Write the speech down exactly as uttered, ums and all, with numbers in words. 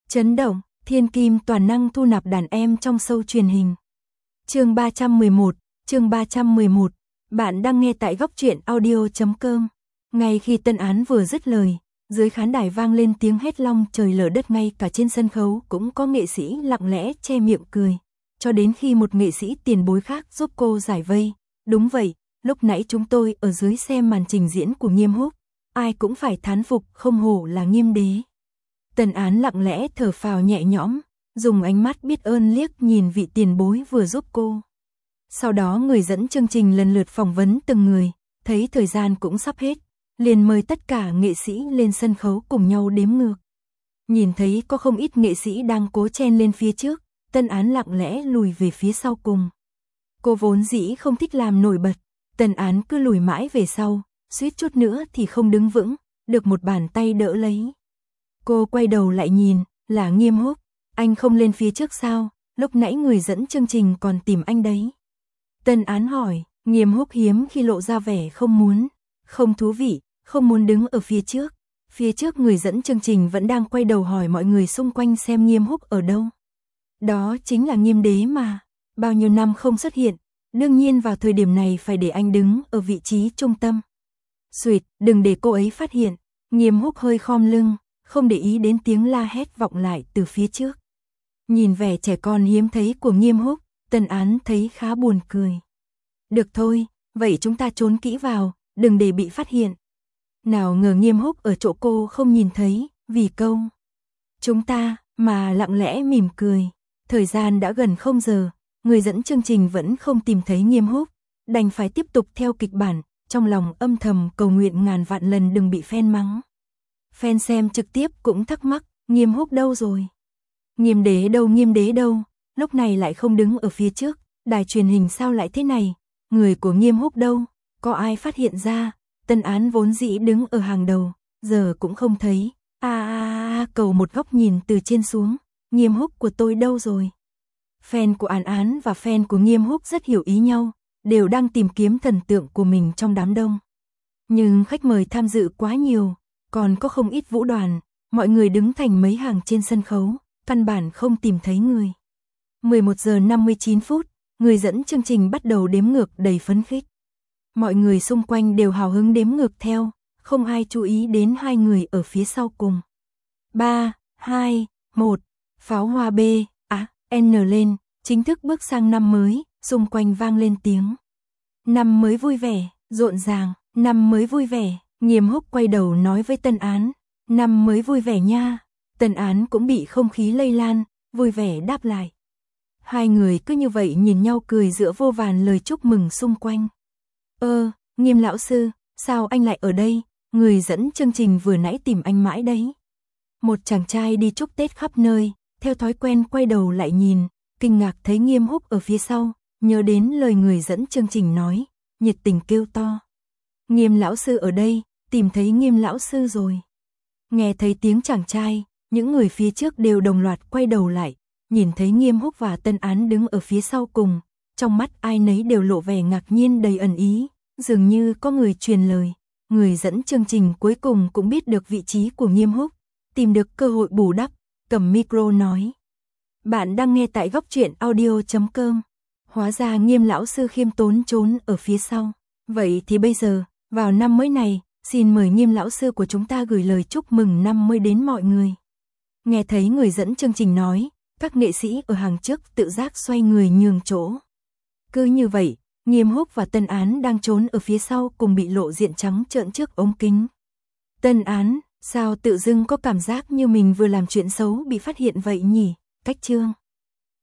Chấn động, thiên kim toàn năng thu nạp đàn em trong show truyền hình. Chương ba trăm mười một, chương ba trăm mười một. Bạn đang nghe tại góc truyện audio chấm com. Ngay khi tân án vừa dứt lời, dưới khán đài vang lên tiếng hét long trời lở đất, ngay cả trên sân khấu cũng có nghệ sĩ lặng lẽ che miệng cười, cho đến khi một nghệ sĩ tiền bối khác giúp cô giải vây. Đúng vậy, lúc nãy chúng tôi ở dưới xem màn trình diễn của Nghiêm Húc, ai cũng phải thán phục, không hổ là Nghiêm đế. Tân án lặng lẽ thở phào nhẹ nhõm, dùng ánh mắt biết ơn liếc nhìn vị tiền bối vừa giúp cô. Sau đó người dẫn chương trình lần lượt phỏng vấn từng người, thấy thời gian cũng sắp hết, liền mời tất cả nghệ sĩ lên sân khấu cùng nhau đếm ngược. Nhìn thấy có không ít nghệ sĩ đang cố chen lên phía trước, tân án lặng lẽ lùi về phía sau cùng. Cô vốn dĩ không thích làm nổi bật, tân án cứ lùi mãi về sau, suýt chút nữa thì không đứng vững, được một bàn tay đỡ lấy. Cô quay đầu lại nhìn, là Nghiêm Húc. Anh không lên phía trước sao, lúc nãy người dẫn chương trình còn tìm anh đấy. Tân án hỏi, Nghiêm Húc hiếm khi lộ ra vẻ không muốn, không thú vị, không muốn đứng ở phía trước. Phía trước người dẫn chương trình vẫn đang quay đầu hỏi mọi người xung quanh xem Nghiêm Húc ở đâu. Đó chính là Nghiêm đế mà, bao nhiêu năm không xuất hiện, đương nhiên vào thời điểm này phải để anh đứng ở vị trí trung tâm. Xuyệt, đừng để cô ấy phát hiện. Nghiêm Húc hơi khom lưng, không để ý đến tiếng la hét vọng lại từ phía trước. Nhìn vẻ trẻ con hiếm thấy của Nghiêm Húc, tân án thấy khá buồn cười. Được thôi, vậy chúng ta trốn kỹ vào, đừng để bị phát hiện. Nào ngờ Nghiêm Húc ở chỗ cô không nhìn thấy, vì câu chúng ta mà lặng lẽ mỉm cười. Thời gian đã gần không giờ, người dẫn chương trình vẫn không tìm thấy Nghiêm Húc, đành phải tiếp tục theo kịch bản, trong lòng âm thầm cầu nguyện ngàn vạn lần đừng bị fan mắng. Fan xem trực tiếp cũng thắc mắc, Nghiêm Húc đâu rồi? Nghiêm đế đâu, Nghiêm đế đâu? Lúc này lại không đứng ở phía trước, đài truyền hình sao lại thế này? Người của Nghiêm Húc đâu? Có ai phát hiện ra? Tân án vốn dĩ đứng ở hàng đầu, giờ cũng không thấy. A a a, cầu một góc nhìn từ trên xuống, Nghiêm Húc của tôi đâu rồi? Fan của Án Án và fan của Nghiêm Húc rất hiểu ý nhau, đều đang tìm kiếm thần tượng của mình trong đám đông. Nhưng khách mời tham dự quá nhiều, còn có không ít vũ đoàn, mọi người đứng thành mấy hàng trên sân khấu, căn bản không tìm thấy người. mười một giờ năm mươi chín phút, người dẫn chương trình bắt đầu đếm ngược đầy phấn khích. Mọi người xung quanh đều hào hứng đếm ngược theo, không ai chú ý đến hai người ở phía sau cùng. ba, hai, một, pháo hoa B, A, N lên, chính thức bước sang năm mới, xung quanh vang lên tiếng. Năm mới vui vẻ, rộn ràng, năm mới vui vẻ. Nghiêm Húc quay đầu nói với tân án, năm mới vui vẻ nha. Tân án cũng bị không khí lây lan, vui vẻ đáp lại. Hai người cứ như vậy nhìn nhau cười giữa vô vàn lời chúc mừng xung quanh. Ơ, Nghiêm lão sư, sao anh lại ở đây? Người dẫn chương trình vừa nãy tìm anh mãi đấy. Một chàng trai đi chúc Tết khắp nơi, theo thói quen quay đầu lại nhìn, kinh ngạc thấy Nghiêm Húc ở phía sau, nhớ đến lời người dẫn chương trình nói, nhiệt tình kêu to. Nghiêm lão sư ở đây, tìm thấy Nghiêm lão sư rồi. Nghe thấy tiếng chàng trai, những người phía trước đều đồng loạt quay đầu lại, nhìn thấy Nghiêm Húc và tân án đứng ở phía sau cùng, trong mắt ai nấy đều lộ vẻ ngạc nhiên đầy ẩn ý, dường như có người truyền lời. Người dẫn chương trình cuối cùng cũng biết được vị trí của Nghiêm Húc, tìm được cơ hội bù đắp, cầm micro nói. Bạn đang nghe tại góc truyện audio chấm com. Hóa ra Nghiêm lão sư khiêm tốn trốn ở phía sau. Vậy thì bây giờ, vào năm mới này, xin mời Nghiêm lão sư của chúng ta gửi lời chúc mừng năm mới đến mọi người. Nghe thấy người dẫn chương trình nói, các nghệ sĩ ở hàng trước tự giác xoay người nhường chỗ. Cứ như vậy, Nghiêm Húc và tân án đang trốn ở phía sau cùng bị lộ diện trắng trợn trước ống kính. Tân án, sao tự dưng có cảm giác như mình vừa làm chuyện xấu bị phát hiện vậy nhỉ? Cách chương